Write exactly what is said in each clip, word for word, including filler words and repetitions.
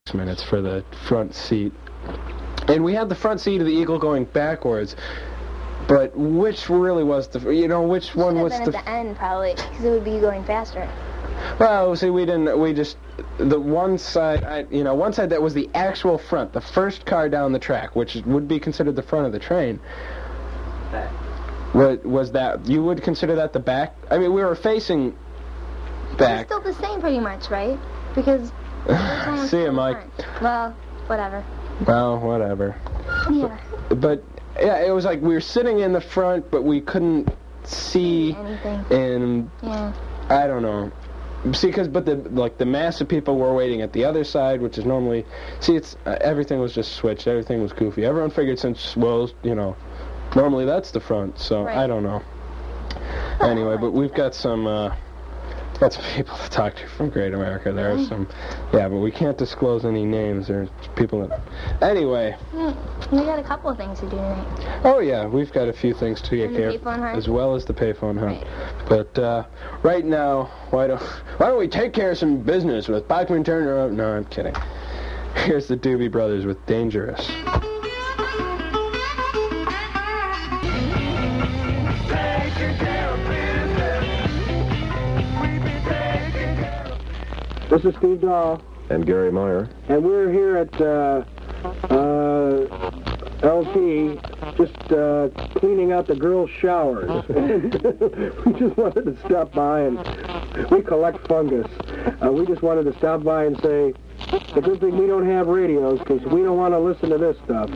It's for the front seat. And we had the front seat of the Eagle going backwards. But which really was the, you know, which Should one have was been the... at the end, probably, because it would be going faster. Well, see, we didn't, we just, the one side, I, you know, one side that was the actual front, the first car down the track, which would be considered the front of the train. What was that, you would consider that the back? I mean, we were facing back. It's still the same, pretty much, right? Because... See you, Mike. Well, whatever. Well, whatever. Yeah. But, yeah, it was like we were sitting in the front, but we couldn't see anything. And yeah. I don't know. See, because but the like the mass of people were waiting at the other side, which is normally. See, it's uh, everything was just switched. Everything was goofy. Everyone figured since well, you know, normally that's the front. So right. I don't know. Anyway, but we've got some. Uh, Got some people to talk to from Great America. There are some, yeah, but we can't disclose any names. There's people that... Anyway. Mm, we got a couple of things to do tonight. Oh, yeah, we've got a few things to get here, as well as the payphone hunt. Right. But uh, right now, why don't why don't we take care of some business with Bachman Turner? Oh, no, I'm kidding. Here's the Doobie Brothers with Dangerous. This is Steve Dahl. And Gary Meyer. And we're here at uh, uh, L T, just uh, cleaning out the girls' showers. We just wanted to stop by, and we collect fungus. Uh, we just wanted to stop by and say, it's a good thing we don't have radios, because we don't want to listen to this stuff.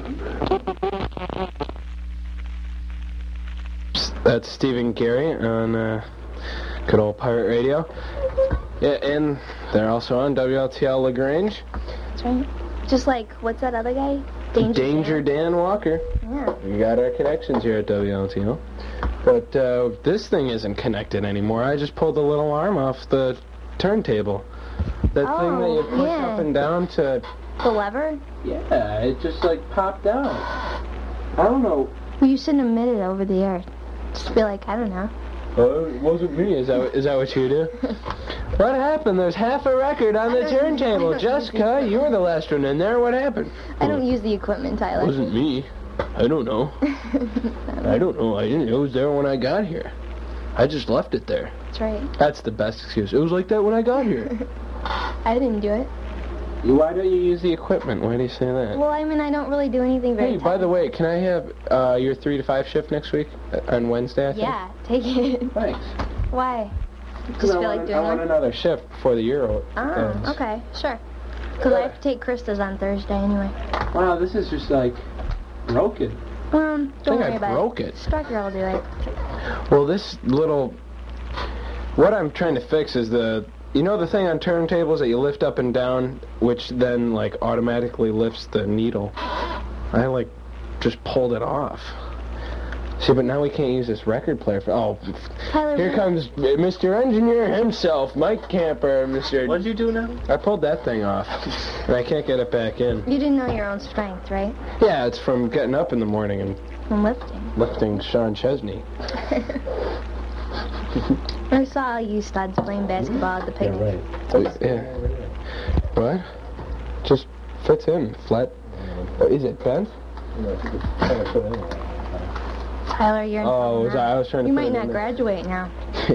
That's Steve and Gary on uh, good old Pirate Radio. Yeah, and they're also on W L T L LaGrange. That's right. Just like, what's that other guy? Danger, Danger Dan. Dan Walker. Yeah. We got our connections here at W L T L. But uh, this thing isn't connected anymore. I just pulled the little arm off the turntable. That oh, thing that you push yeah. up and down to... The lever? Yeah, it just like popped out. I don't know. Well, you shouldn't admit it over the air. Just be like, I don't know. Well, it wasn't me. Is that is that what you do? What happened? There's half a record on the turntable. Jessica, you were the last one in there. What happened? I don't use the equipment, Tyler. It wasn't me. I don't know. I don't know. I didn't. It was there when I got here. I just left it there. That's right. That's the best excuse. It was like that when I got here. I didn't do it. Why don't you use the equipment? Why do you say that? Well, I mean, I don't really do anything very Hey, by the way, can I have uh, your three to five shift next week? Uh, on Wednesday, I think? Yeah, take it. Thanks. Why? Just I feel want, like doing I want one? another shift before the Euro Oh, ends. okay, sure. Because I have to take Krista's on Thursday anyway. Wow, this is just like broken. Um, don't I think worry I about broke it. it. Striker will do it. Well, this little... What I'm trying to fix is the... You know the thing on turntables that you lift up and down, which then, like, automatically lifts the needle? I, like, just pulled it off. See, but now we can't use this record player for... Oh, Tyler, here comes Mister Engineer himself, Mike Camper, Mister What'd you do now? I pulled that thing off, and I can't get it back in. You didn't know your own strength, right? Yeah, it's from getting up in the morning and... From lifting. Lifting Sean Chesney. I saw you studs playing basketball at the picnic. Yeah, right. Yeah. What? Just fits in. Flat. Oh, is it bent? Tyler, you're in Oh, was I, I was trying to You put might it not in there. graduate now.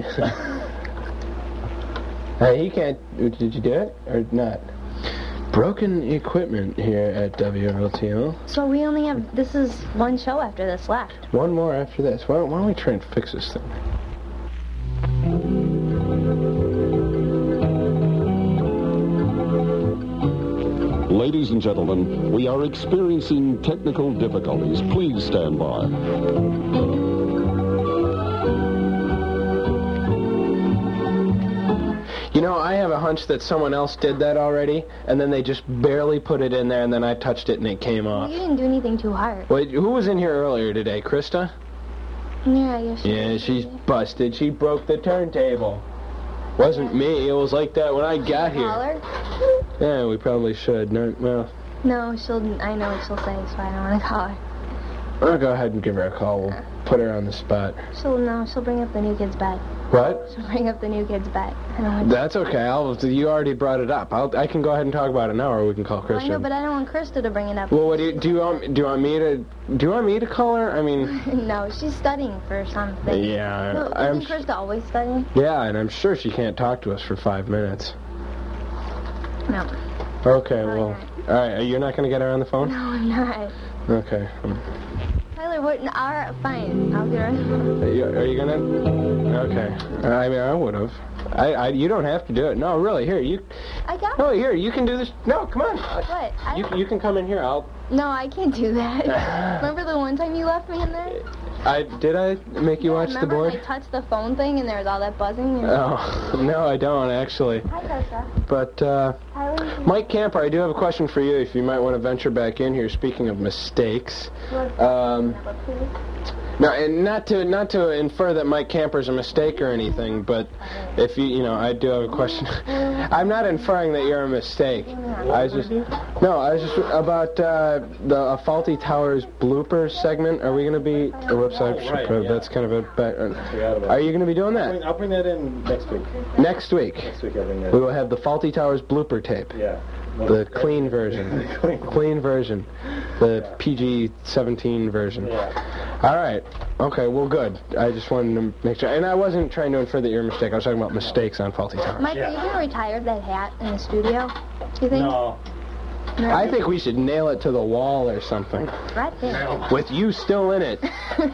Hey, he can't... Did you do it? Or not? Broken equipment here at W L T L. So we only have... This is one show after this left. One more after this. Why don't, why don't we try and fix this thing? Ladies and gentlemen, we are experiencing technical difficulties. Please stand by. You know, I have a hunch that someone else did that already, and then they just barely put it in there, and then I touched it and it came Well, off. you didn't do anything too hard. Wait, who was in here earlier today? Krista? Yeah, I guess. Yeah, she's busted. She broke the turntable. Wasn't me. It was like that when I got here. Call her? Yeah, we probably should. No, well, No, she'll... I know what she'll say, so I don't want to call her. I'll go ahead and give her a call. We'll put her on the spot. She'll... No, she'll bring up the new kid's bed. What? So bring up the new kid's bet. I don't want That's okay. I'll, you already brought it up. I'll, I can go ahead and talk about it now, or we can call Well, I Christian. know, but I don't want Krista to bring it up. Well, what do you do? You want do you want me to do you want me to call her? I mean, No, she's studying for something. yeah, No, I'm. isn't Krista always studying? Yeah, and I'm sure she can't talk to us for five minutes. No. Okay, Probably well, not. all right. You're not gonna get her on the phone? No, I'm not. Okay. Um, Tyler, what? All right, fine. I'll get her on the phone. Are you, are you gonna? Okay. I mean, I would have. I, I. You don't have to do it. No, really. Here, you. I got No, here. You can do this. No, come on. What? I, You you can come in here. I'll. no, I can't do that. Remember the one time you left me in there? I did. I make you Yeah, watch the remember board. I touched the phone thing and there was all that buzzing? And... Oh no, I don't actually. Hi, Krista. But uh, Tyler, Mike Camper, I do have a question for you. If you might want to venture back in here. Speaking of mistakes. Um, No, and not to not to infer that Mike Camper's a mistake or anything, but if you you know, I do have a question. I'm not inferring that you're a mistake. I was just no, I was just about uh, the uh, Faulty Towers blooper segment. Are we going to be? Oh, whoops, I should right, put- yeah. That's kind of a. Back, Forgot about are you going to be doing I'll bring, that I'll bring that in next week. next week? Next week I'll bring that We in. will have the Faulty Towers blooper tape. Yeah. The clean version. Clean. Clean version. The P G seventeen version. Yeah. All right. Okay, well, good. I just wanted to make sure. And I wasn't trying to infer that you're a mistake. I was talking about mistakes on Faulty Towers. Mike, Yeah. are you going to retire that hat in the studio? You think? No. No. I think we should nail it to the wall or something. Right there. With you still in it.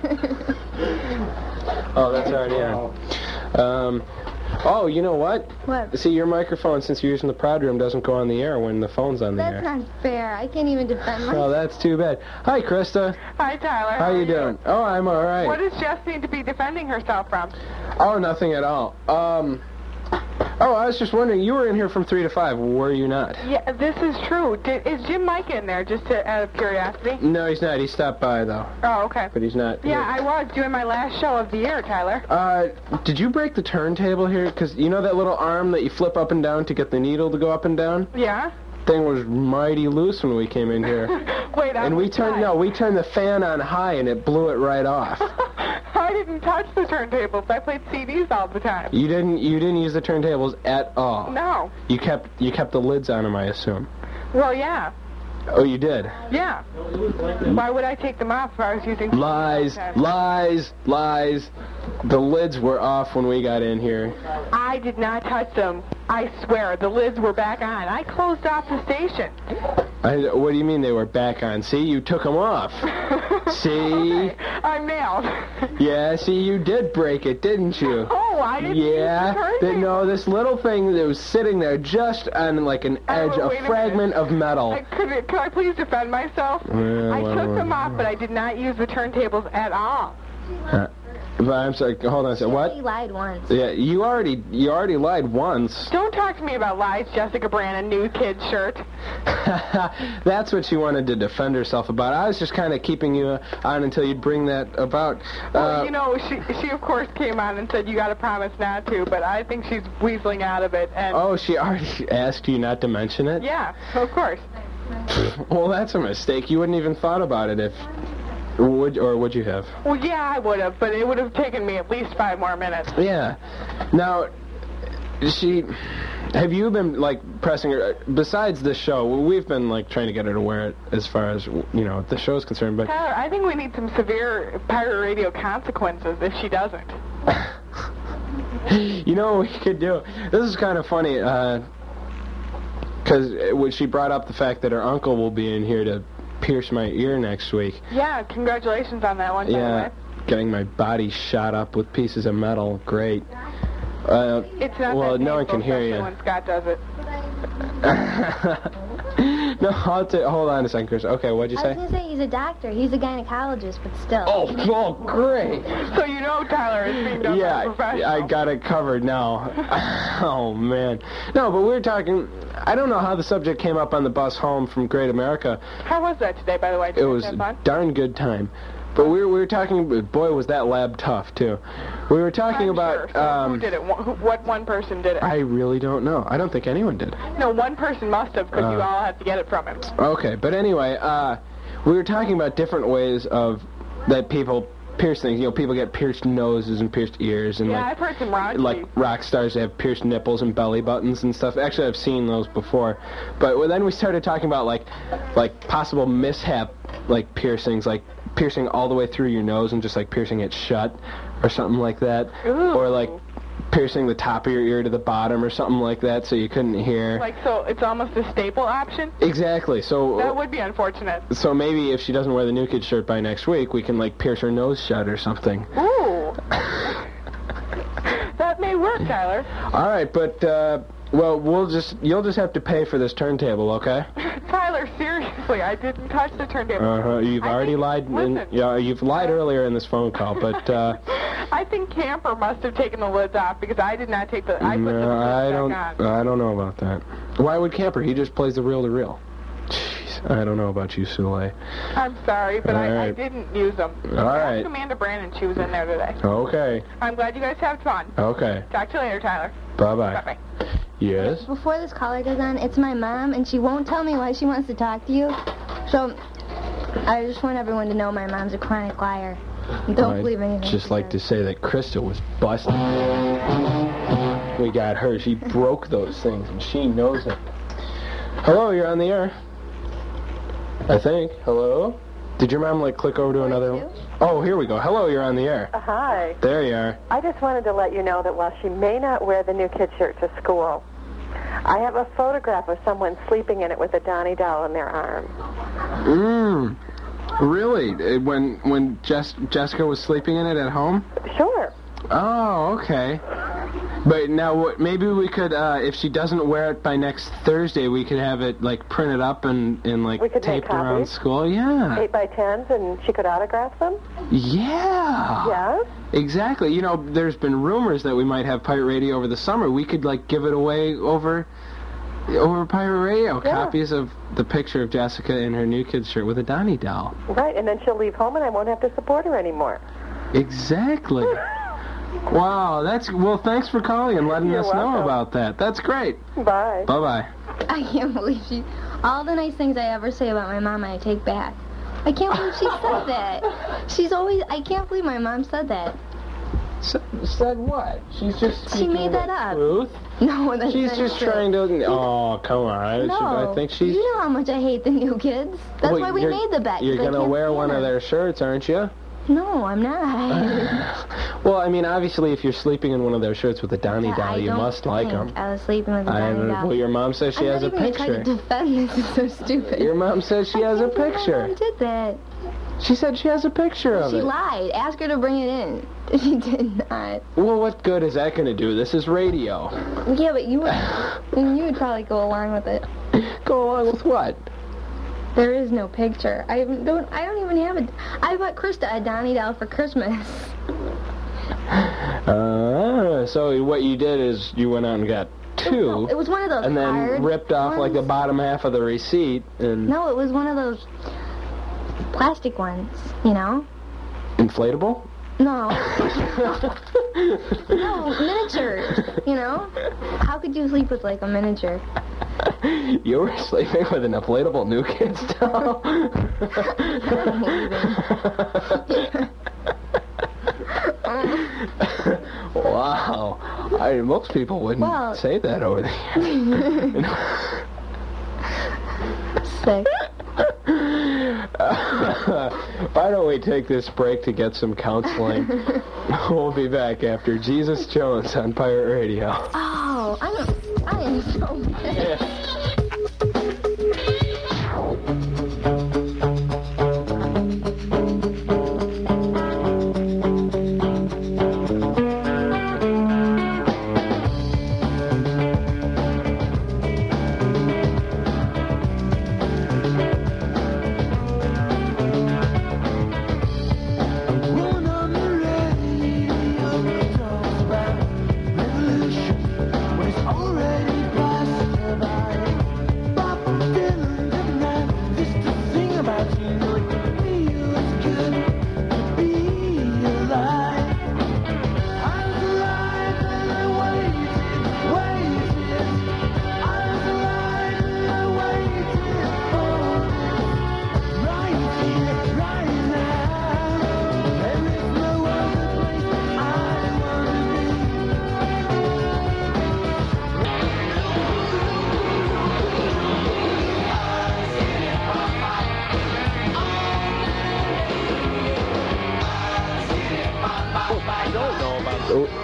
Oh, that's already on. Um, oh, you know what? What? See, your microphone, since you're using the prod room, doesn't go on the air when the phone's on the That's air. not fair. I can't even defend Oh, myself. that's too bad. Hi, Krista. Hi, Tyler. How you doing? Oh, I'm all right. What does Jess need to be defending herself from? Oh, nothing at all. Um, oh, I was just wondering, you were in here from three to five, were you not? Yeah, this is true. Did, is Jim Mike in there, just to, out of curiosity? No, he's not. He stopped by, though. Oh, okay. But he's not. Yeah, I was doing my last show of the year, Tyler. Uh, did you break the turntable here? Because you know that little arm that you flip up and down to get the needle to go up and down? Yeah? Thing was mighty loose when we came in here. Wait, I'm And we turned, no, we turned the fan on high and it blew it right off. I didn't touch the turntables. I played C Ds all the time. You didn't, you didn't use the turntables at all. No. You kept, you kept the lids on them, I assume. Well, yeah. Oh, you did? Yeah. Why would I take them off if I was using... Lies, lies, lies. The lids were off when we got in here. I did not touch them. I swear, the lids were back on. I closed off the station. I, what do you mean they were back on? See, you took them off. See? Okay, I'm nailed. Yeah, see, you did break it, didn't you? Oh, I didn't Yeah, use the the, turntable. no, this little thing that was sitting there just on like an Oh, edge, wait a a fragment of metal. I could, could I please defend myself? Yeah, I well, took well, them off, but I did not use the turntables at all. Uh, but I'm sorry, hold on a second. He What? lied once. Yeah, you already, you already lied once. Don't talk to me about lies, Jessica Brannon, new kid shirt. That's what she wanted to defend herself about. I was just kind of keeping you on until you'd bring that about. Well, Uh, you know, she, she of course came on and said, you got to promise not to, but I think she's weaseling out of it. And oh, she already asked you not to mention it? yeah, of course. Well, that's a mistake. You wouldn't even thought about it if... Would, or would you have? Well, yeah, I would have, but it would have taken me at least five more minutes. Yeah. Now, she... Have you been, like, pressing her... Besides the show, we've been, like, trying to get her to wear it as far as, you know, the show's concerned, but... Tyler, I think we need some severe pirate radio consequences if she doesn't. You know what we could do? This is kind of funny, uh... Because when she brought up the fact that her uncle will be in here to pierce my ear next week. Yeah, congratulations on that one, by the Yeah, way. getting my body shot up with pieces of metal. Great. Uh, It's not well, that no one painful, can hear especially you. when Scott does it. No, I'll ta- hold on a second, Chris. Okay, what'd you I was say? going to say he's a doctor. He's a gynecologist, but still. Oh, oh, great. So you know Tyler is being done by a Yeah, professional. I got it covered now. Oh, man. No, but we were talking... I don't know how the subject came up on the bus home from Great America. How was that today, by the way? Did It you was have a fun? darn good time. But we were, we were talking... Boy, was that lab tough, too. We were talking I'm about... sure. So um, who did it? Wh- who- What one person did it? I really don't know. I don't think anyone did. No, one person must have, because you Uh. all had to get it from him. Okay, but anyway, uh, we were talking about different ways of that people pierce things. You know, people get pierced noses and pierced ears, and Yeah, like I've heard some raunchy. like rock stars that have pierced nipples and belly buttons and stuff. Actually, I've seen those before. But well, then we started talking about like like possible mishap, like piercings, like piercing all the way through your nose and just like piercing it shut, or something like that, Ooh. or like piercing the top of your ear to the bottom or something like that, so you couldn't hear. Like, so it's almost a staple option? Exactly. So That would be unfortunate. so maybe if she doesn't wear the New Kid shirt by next week, we can like pierce her nose shut or something. Ooh. That may work, Tyler. All right, but uh, well, we'll just you'll just have to pay for this turntable, okay? Tyler, seriously, I didn't touch the turntable. Uh huh. You've I already think- lied. In, listen. yeah, you've lied earlier in this phone call, but uh, I think Camper must have taken the lids off because I did not take the. I put the no, lids I back don't. on. I don't know about that. Why would Camper? He just plays the reel-to-reel. Jeez, I don't know about you, Soleil. I'm sorry, but All I, I right. didn't use them. All Ask right. Amanda Brandon, she was in there today. Okay. I'm glad you guys have fun. Okay. Talk to you later, Tyler. Bye-bye. Bye-bye. Yes. Before this caller goes on, it's my mom, and she won't tell me why she wants to talk to you. So, I just want everyone to know my mom's a chronic liar. Don't believe anything. I'd just she like to says. say that Krista was busted. We got her. She broke those things, and she knows it. Hello, you're on the air. I think. Hello? Did your mom, like, click over to another one? Oh, here we go. Hello, you're on the air. Hi. There you are. I just wanted to let you know that while she may not wear the New Kid shirt to school, I have a photograph of someone sleeping in it with a Donnie doll in their arm. Mmm. Really? Uh, When when Jess, Jessica was sleeping in it at home? Sure. Oh, okay. But now, what, maybe we could, uh, if she doesn't wear it by next Thursday, we could have it, like, printed up and, and like, We could make taped around copies. school. Yeah. Eight by tens, and she could autograph them? Yeah. Yes? Exactly. You know, there's been rumors that we might have Pirate Radio over the summer. We could, like, give it away over over Pirate Radio. Yeah. Copies of the picture of Jessica in her New Kids shirt with a Donnie doll. Right, and then she'll leave home and I won't have to support her anymore. Exactly. Wow, that's... Well, thanks for calling and letting You're us know welcome. about that. That's great. Bye. Bye-bye. I can't believe she... All the nice things I ever say about my mom, I take back. I can't believe she said that. She's always... I can't believe my mom said that. S- said what? She's just She speaking made the that up. truth. No, that's She's not just true. trying to... Oh, come on. No, She, I think she's... you know how much I hate the New Kids. That's Well, why we you're- made the bet. You're 'cause I going to can't wear stand one of them. their shirts, aren't you? No, I'm not. Well, I mean, obviously, if you're sleeping in one of their shirts with a Donnie Yeah, doll, I you don't must like think them. I was sleeping with a I Donnie don't- doll. Well, your mom says she I'm has a not even picture. gonna try to defend this. It's so stupid. Your mom says she I has a can't believe picture. My mom did that. She said she has a picture of She it. lied. Ask her to bring it in. She did not. Well, what good is that going to do? This is radio. Yeah, but you would, you would probably go along with it. Go along with what? There is no picture. I don't. I don't even have it. I bought Krista a Donnie doll for Christmas. Uh, so what you did is you went out and got two, No, it was one of those and then hard ripped off like the ones. bottom half of the receipt and No, it was one of those plastic ones. You know? inflatable. No. No, miniatures. You know? How could you sleep with like a miniature? You were sleeping with an inflatable New Kids doll. Wow. I mean, most people wouldn't Well- say that over there. Sick. Why don't we take this break to get some counseling? We'll be back after Jesus Jones on Pirate Radio. Oh, I'm. I am so mad. One on the radio talks about revolution when it's already passed by.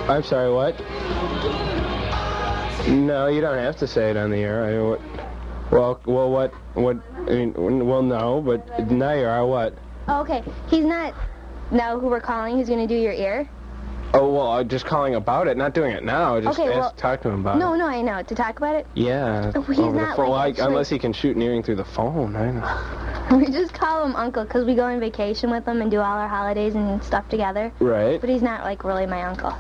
I'm sorry, what? No, you don't have to say it on the air. I, what, well, well, what, what, I mean, well, no, but now you are, what? Oh, okay. He's not know who we're calling. He's going to do your ear. Oh, well, I'm just calling about it, not doing it now. Just Okay, ask, well, talk to him about No, it. no, I know. To talk about it? Yeah. Oh, he's over the not, phone. like, Well, I- actually- unless he can shoot an earring through the phone. I know. We just call him Uncle because we go on vacation with him and do all our holidays and stuff together. Right. But he's not, like, really my uncle.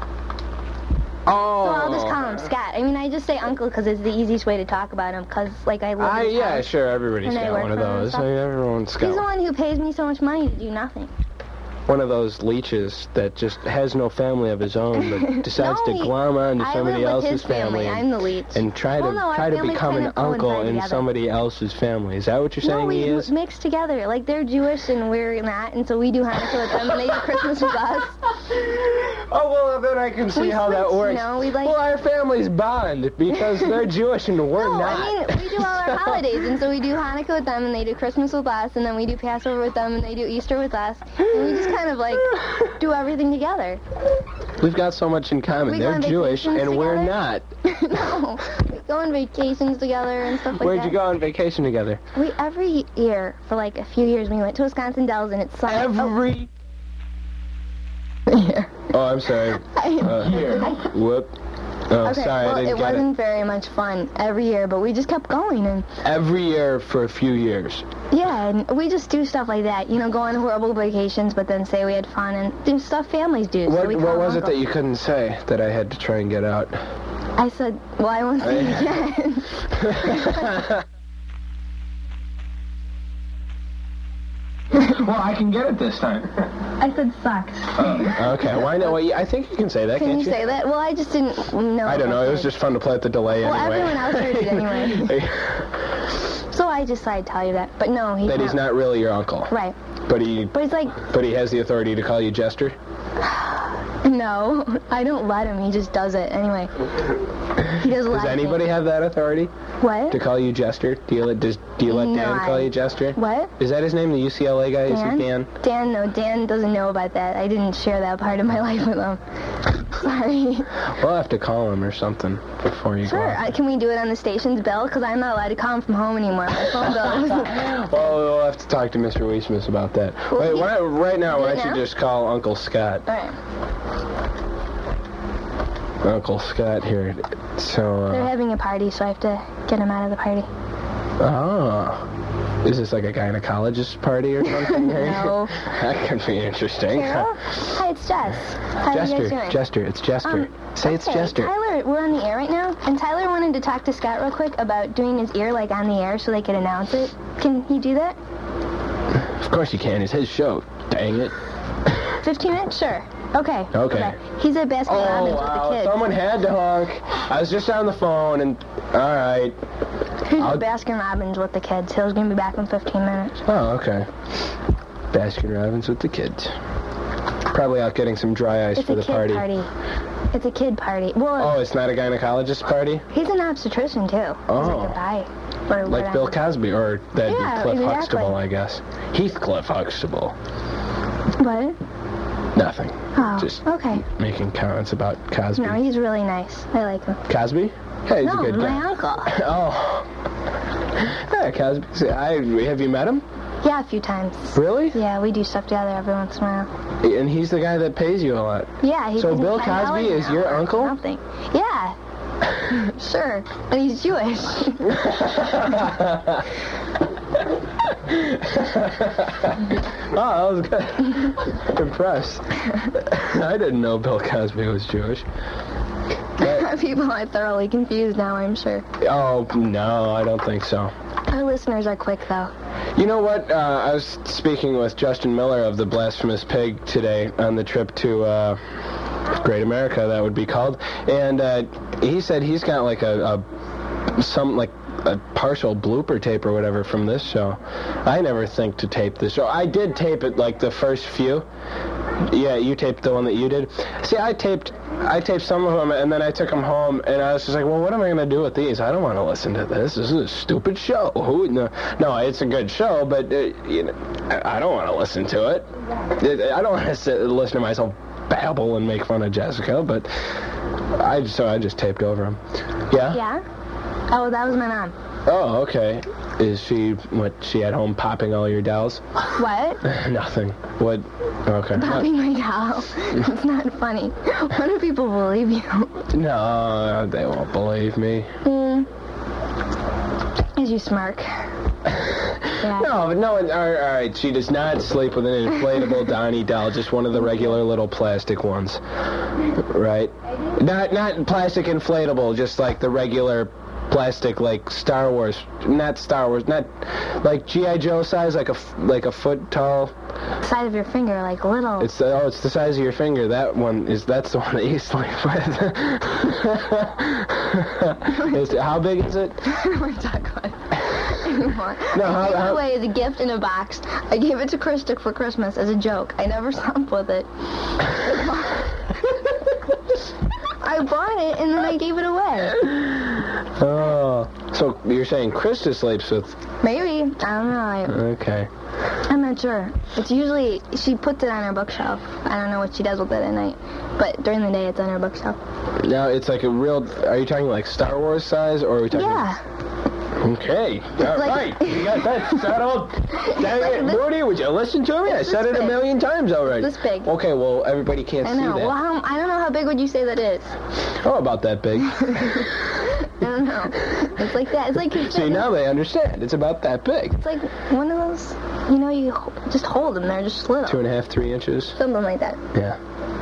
Oh. So I'll just call him Scott. I mean, I just say Uncle because it's the easiest way to talk about him because, like, I live I, in his yeah, house. sure, everybody's And I got work one of for him and those. stuff. I mean, everyone's He's the got one who pays me so much money to do nothing. one of those leeches that just has no family of his own, but decides No, to he- glom onto I somebody live with else's his family. and, I'm the leech. and try to Well, no, our try to families become kind an of uncle coincide in together. somebody else's family. Is that what you're No, saying we he is? mix together. Like, they're Jewish and we're not, and so we do Hanukkah with them, and they do Christmas with us. Oh, well, then I can see We how that switch, you works. know, we like- Well, our families bond because they're Jewish and we're No, not. I mean, we do all our holidays, and so we do Hanukkah with them, and they do Christmas with us, and then we do Passover with them, and they do Easter with us, and we just kind of, like, do everything together. We've got so much in common. We go They're on Jewish and vacations we're together? not. No, we go on vacations together and stuff like Where'd that. you go on vacation together? We, every year, for like a few years, we went to Wisconsin Dells, and it's summer. Every... Oh, yeah. Oh, I'm sorry. Uh, whoop. Oh, Okay, sorry, well, I it didn't get wasn't very much fun every year, but we just kept going, and it. Every year for a few years. yeah, and we just do stuff like that. You know, go on horrible vacations, but then say we had fun and do stuff families do. so What, we what call was it Uncle. that you couldn't say that I had to try and get out? I said, well, I won't say it again. Well, I can get it this time. I said sucks. Okay, why not? Well, I think you can say that, Can can't you say that? Well, I just didn't know. I don't know. It was just fun to play at the delay Well, anyway. everyone else heard it anyway. So I just thought I'd tell you that. But no, he's That he's not really your uncle. Right. But he, But he's like, but he has the authority to call you Jester. no, I don't let him. He just does it anyway. He does a lot Does of anybody things. have that authority What? to call you Jester? Do you let does, do you let No, Dan call I- you Jester? What? Is that his name? The U C L A guy? Is he Dan? Dan, no, Dan doesn't know about that. I didn't share that part of my life with him. Sorry. We'll have to call him or something before you Sure. go. Uh, can we do it on the station's bill? Because I'm not allowed to call him from home anymore. My phone bill is... Well, we'll have to talk to Mister Weismus about that. Well, Wait, he- why, right now, Do why it don't you now? just call Uncle Scott? All right. Uncle Scott here. So, They're uh, having a party, so I have to get him out of the party. oh. Is this like a gynecologist party or something? No. That could be interesting. Carol? Hi, it's Jess. How are you Jester, guys doing? Jester, it's Jester. Um, Say it's okay, Jester. Tyler, we're on the air right now, and Tyler wanted to talk to Scott real quick about doing his ear, like, on the air so they could announce it. Can he do that? Of course you can. It's his show. Dang it. fifteen minutes? Sure. Okay. Okay. He's at Baskin Oh, Robbins wow. with the kids. Someone had to honk. I was just on the phone and... All right. He's I'll- at Baskin Robbins with the kids. He's going to be back in fifteen minutes. Oh, okay. Baskin Robbins with the kids. Probably out getting some dry ice It's for a the kid party. party. It's a kid party. Well, Oh, it's not a gynecologist party? he's an obstetrician, too. He's Oh. like a guy. Or Like Bill whatever. Cosby, or that'd Yeah, be Cliff exactly. Huxtable, I guess. Heathcliff Huxtable. What? Nothing. Oh, Just okay. making comments about Cosby. No, he's really nice. I like him. Cosby? Hey, he's no, a good my guy. uncle. Oh. Yeah, Cosby. See, I, have you met him? Yeah, a few times. Really? Yeah, we do stuff together every once in a while. And he's the guy that pays you a lot. Yeah, he So pays me Bill ten dollars Cosby an is your hour uncle? or Something. Yeah. Sure. And he's Jewish. Oh, that was good. Impressed. I didn't know Bill Cosby was Jewish. But- People are thoroughly confused now, I'm sure. oh, no, I don't think so. Our listeners are quick, though. You know what? Uh, I was speaking with Justin Miller of the Blasphemous Pig today on the trip to uh, Great America, that would be called. And uh, he said he's got like a, a some like a partial blooper tape or whatever from this show. I never think to tape the show. I did tape it like the first few. Yeah, you taped the one that you did. See, I taped I taped some of them, and then I took them home, and I was just like, well, what am I going to do with these? I don't want to listen to this. This is a stupid show. Who? No, no it's a good show, but uh, you know, I, I don't want to listen to it. it. I don't want to sit, listen to myself babble and make fun of Jessica, but I so I just taped over him. Yeah? Yeah? Oh, that was my mom. Oh, okay. Is she, what, she at home popping all your dolls? What? Nothing. What? Okay. Popping my doll. It's not funny. What do people believe you? No, they won't believe me. Mm. As you smirk. Yeah. No, but no, all right, all right, she does not sleep with an inflatable Donnie doll, just one of the regular little plastic ones. Right? Not not plastic inflatable, just like the regular plastic, like Star Wars, not Star Wars, not like G I Joe size, like a like a foot tall. Size of your finger, like little. It's the, oh, it's the size of your finger. That one is that's the one that you sleep with. Is it, how big is it? I don't want to talk about it anymore. No, I how, gave it how, away as a gift in a box. I gave it to Krista for Christmas as a joke. I never slept with it. I bought it and then I gave it away. Oh, so you're saying Krista sleeps with? Maybe. I don't know. I, Okay. I'm not sure. It's usually, she puts it on her bookshelf. I don't know what she does with it at night. But during the day, it's on her bookshelf. Now, it's like a real, are you talking like Star Wars size, or are we talking? Yeah. Okay. All like- right. You got that settled. Dang like it, this- Moody, would you listen to me? I It's said this it a big. million times already. This big. Okay, well, everybody can't I see know. that. Well, how, I don't know how big would you say that is? Oh, about that big. I don't know. It's like that. It's like you See, now they understand. It's about that big. It's like one of those, you know, you ho- just hold them. They're just little. Two and a half, three inches. Something like that. Yeah.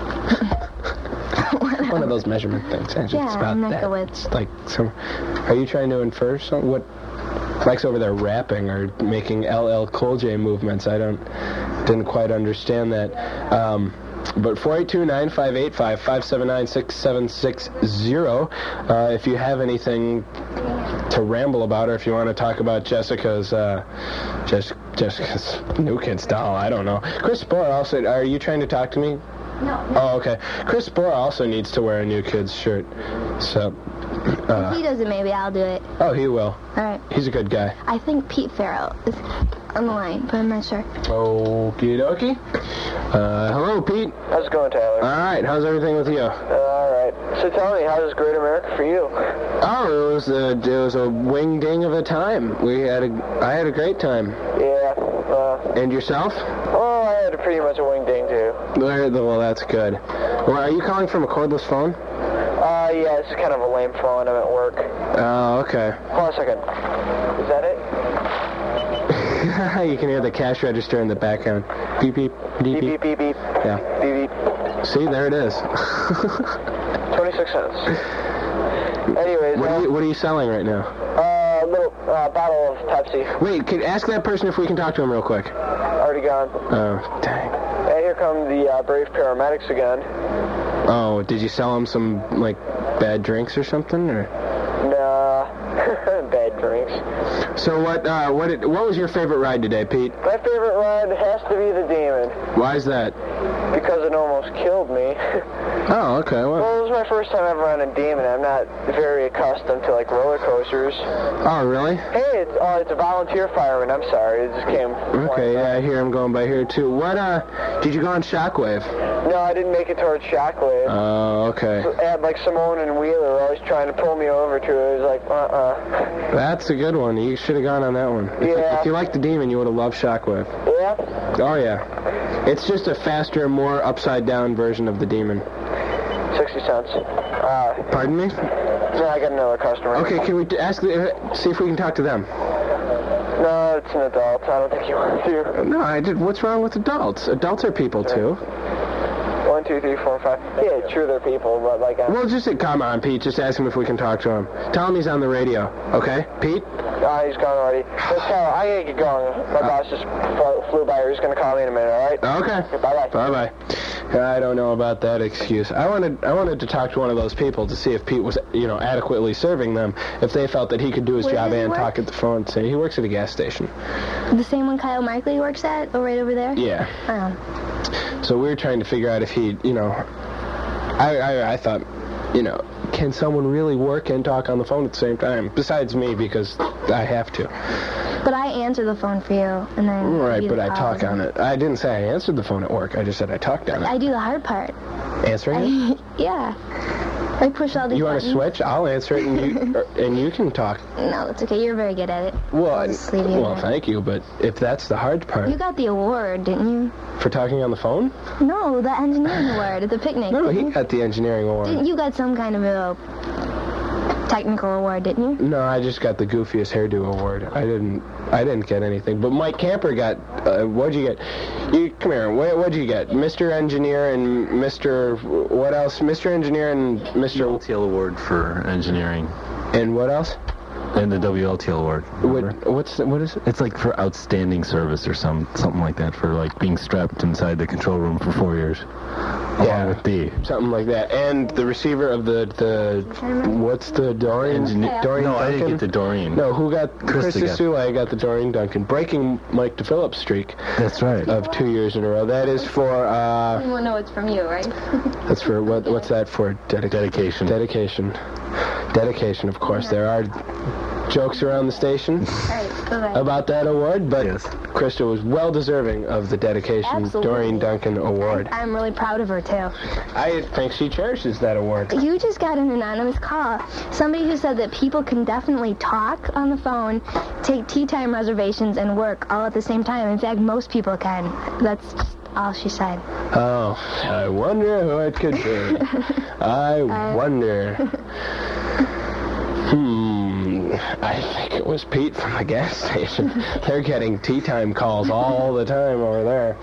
One of those measurement things. It's Yeah, about I'm not that. good with- It's like some. Are you trying to infer something? What? Mike's over there rapping or making L L Cool J movements. I don't. Didn't quite understand that. Um, But four eight two, nine five eight five, five seven nine, six seven six zero, uh, if you have anything to ramble about, or if you want to talk about Jessica's, uh, Jess, Jessica's new kid's doll, I don't know. Chris Spohr also, are you trying to talk to me? No. Oh, okay. Chris Spohr also needs to wear a new kid's shirt. So, uh, If he does it, maybe I'll do it. oh, he will. All right. He's a good guy. I think Pete Farrell is on the line, but I'm not sure. Okie dokie. Uh, hello, Pete. How's it going, Tyler? All right, how's everything with you? Uh, all right. So tell me, how does Great America for you? Oh, it was a, it was a wing ding of a time. We had a, I had a great time. Yeah. Uh, And yourself? oh, I had pretty much a wing ding too. Well, well, that's good. Well, are you calling from a cordless phone? Uh, yeah, this is kind of a lame phone. I'm at work. Oh, okay. Hold on a second. Is that it? You can hear the cash register in the background. Beep, beep, beep, Beep, beep, beep, beep. Yeah. Beep, beep. See, there it is. twenty-six cents. Anyways, What uh, are you, what are you selling right now? uh, little uh, bottle of Pepsi. Wait, can, ask that person if we can talk to him real quick. Already gone. Oh, dang. And here come the uh, brave paramedics again. Oh, did you sell him some, like, bad drinks or something? Or? Nah. Bad drinks. So what, uh, what, did, what was your favorite ride today, Pete? My favorite ride has to be the Demon. Why is that? Because it almost killed me. Oh, okay, well. Well, it was my first time ever on a Demon. I'm not very accustomed to, like, roller coasters. Oh, really? Hey, it's, oh, it's a volunteer fireman. I'm sorry. It just came... Okay, yeah, I hear him going by here, too. What, uh, did you go on Shockwave? No, I didn't make it towards Shockwave. Oh, okay. And, like, Simone and Wheeler were always trying to pull me over to it. It was like, uh-uh. That's a good one. You should have gone on that one. If, Yeah. if you liked the Demon, you would have loved Shockwave. Yeah? Oh, yeah. It's just a faster, more upside-down version of the Demon. sixty cents. Uh, Pardon me? no, I got another customer. Okay, can we t- ask, the, see if we can talk to them? No, it's an adult. I don't think you want to. No, I did. What's wrong with adults? Adults are people, too. One, two, three, four, five. Yeah, true, they're people, but, like, I'm... Well, just come on, Pete. Just ask him if we can talk to him. Tell him he's on the radio, okay? Pete? Ah, he's gone already. Let's go. I gotta get going. My boss just flew, flew by. He's gonna call me in a minute, all right? Okay. Bye-bye. Bye-bye. I don't know about that excuse. I wanted I wanted to talk to one of those people to see if Pete was, you know, adequately serving them, if they felt that he could do his Where job does he and work? talk at the phone. Say he works at a gas station. The same one Kyle Markley works at? Oh, right over there? Yeah. Oh. So we were trying to figure out if he, you know, I, I I thought, you know, can someone really work and talk on the phone at the same time? Besides me, because I have to. But I answer the phone for you, and then... Right, you but the I calls talk and- on it. I didn't say I answered the phone at work. I just said I talked on it. I do the hard part. Answering it? Yeah. I push all these You want to buttons. switch? I'll answer it, and you or, and you can talk. No, that's okay. You're very good at it. Well, I'll just leave you well, there. thank you, but if that's the hard part You got the award, didn't you? for talking on the phone, No, the engineering award at the picnic. no, didn't he you? got the engineering award. Didn't you got some kind of a technical award, didn't you? No, I just got the goofiest hairdo award. I didn't. I didn't get anything. But Mike Camper got. Uh, what'd you get? You come here. What, what'd you get? Mister Engineer and Mister What else? Mister Engineer and Mister W L T L award for engineering. And what else? And the W L T L award. What, what's what is it? It's like for outstanding service or some something like that, for like being strapped inside the control room for four years. Yeah, Along with D. something like that. And the receiver of the the what's the Dorian? Engine- Dorian no, I Duncan? didn't get the Dorian. No, who got Chris Krista got- Sule got the Dorian Duncan, breaking Mike DePhillips' streak That's right. of two years in a row. That is for uh, You won't know it's from you, right? that's for what? What's that for? Dedic- Dedication. Dedication. Dedication. Of course, there are jokes around the station All right, bye-bye. about that award, but Yes. Krista was well deserving of the Dedication Absolutely. Dorian Duncan Award. I'm really proud of her, too. I think she cherishes that award. You just got an anonymous call. Somebody who said that people can definitely talk on the phone, take tea time reservations, and work all at the same time. In fact, most people can. That's just all she said. Oh, I wonder who it could be. I Uh, wonder. Hmm. I think it was Pete from the gas station. They're getting tea time calls all the time over there.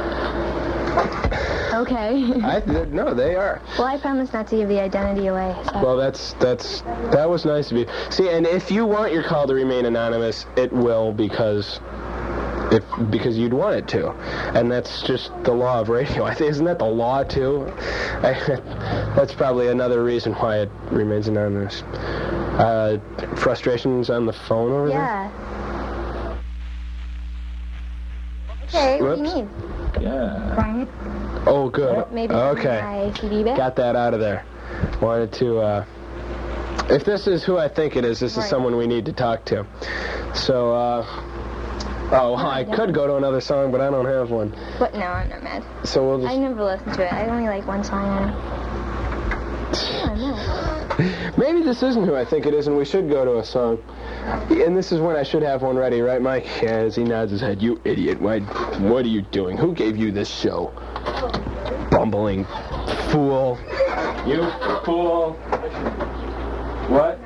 Okay. I no, they are. Well, I promise not to give the identity away. So. Well, that's that's that was nice of you. See, and if you want your call to remain anonymous, it will because if because you'd want it to, and that's just the law of radio. I think isn't that the law too? I, that's probably another reason why it remains anonymous. Uh, frustrations on the phone over Yeah. Okay, what do you Whoops. need? there? Yeah. Brian? Oh, good. Maybe Okay. my C D back? Got that out of there. Wanted to, uh, if this is who I think it is, this is Right. someone we need to talk to. So, uh, oh, well, I could go to another song, but I don't have one. But no, I'm not mad. So we'll I just, never listen to it. I only like one song. Oh, I'm not. maybe this isn't who I think it is, and we should go to a song. And this is when I should have one ready, right, Mike? Yeah, as he nods his head. You idiot. Why, what are you doing? Who gave you this show? Bumbling fool. You fool. What?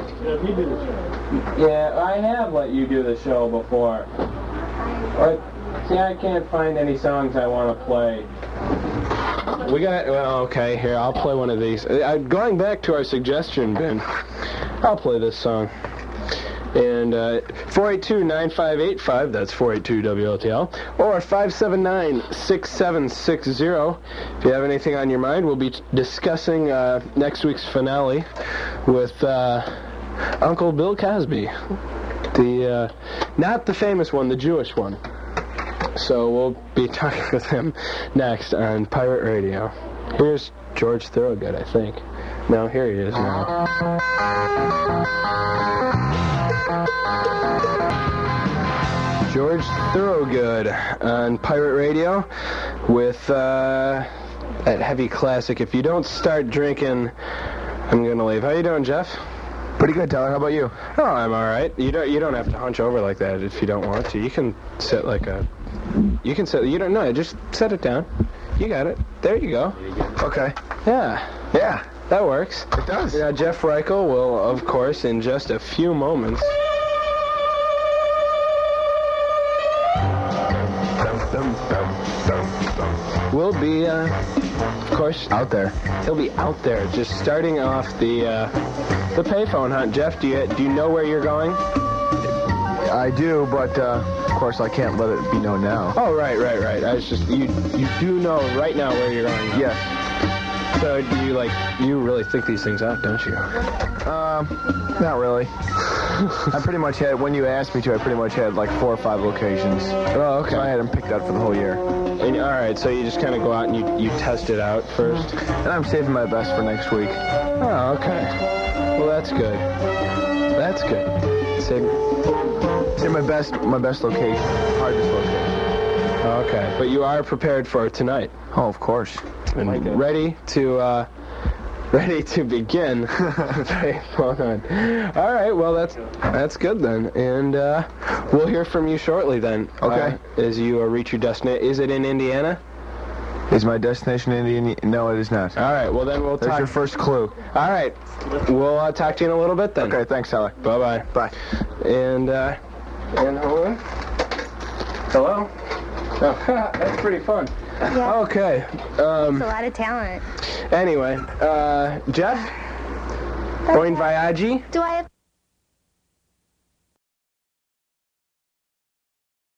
Yeah, I have let you do the show before. But, see, I can't find any songs I want to play. We got, well, okay, here, I'll play one of these. Uh, going back to our suggestion bin, I'll play this song. And uh, four eight two, nine five eight five, that's four eight two W L T L, or five seven nine, six seven six zero. If you have anything on your mind, we'll be discussing uh, next week's finale with uh, Uncle Bill Cosby. The, uh, not the famous one, the Jewish one. So we'll be talking with him next on Pirate Radio. Here's George Thorogood, I think. No, here he is now. George Thorogood on Pirate Radio with uh, that heavy classic, If You Don't Start Drinking, I'm Gonna Leave. How you doing, Jeff? Pretty good, Tyler. How about you? Oh, I'm all right. You don't you don't have to hunch over like that if you don't want to. You can sit like a you can sit. You don't know. Just set it down. You got it. There you go. Okay. Yeah. Yeah. That works. It does. Now, Jeff Reichel will, of course, in just a few moments. We'll be, uh, of course, Out there. he'll be out there, just starting off the uh, the payphone hunt. Jeff, do you do you know where you're going? I do, but uh, of course I can't let it be known now. Oh, right, right, right. I was just you you do know right now where you're going. Yes. So do you like you really think these things out, don't you? Um, not really. I pretty much had, when you asked me to, I pretty much had like four or five locations. Oh, okay. So I had them picked out for the whole year. And, all right, so you just kind of go out and you you test it out first. And I'm saving my best for next week. Oh, okay. Well, that's good. That's good. Same. Say my best, my best location, hardest location. Okay, but you are prepared for tonight. Oh, of course. and Like it. ready to uh, ready to begin. Okay, hold on. All right, well that's that's good then, and uh, we'll hear from you shortly then. Okay. Uh, as you uh, reach your destination. Is it in Indiana? Is my destination Indiana? No, it is not. All right. Well then we'll There's talk. your first clue. All right. We'll uh, talk to you in a little bit then. Okay, thanks, Sally. Bye bye. Bye. And uh, and hold on. Hello. Oh, that's pretty fun. Yeah. Okay. Um. It's a lot of talent. Anyway, uh, Jeff. Bon voyage. Do I have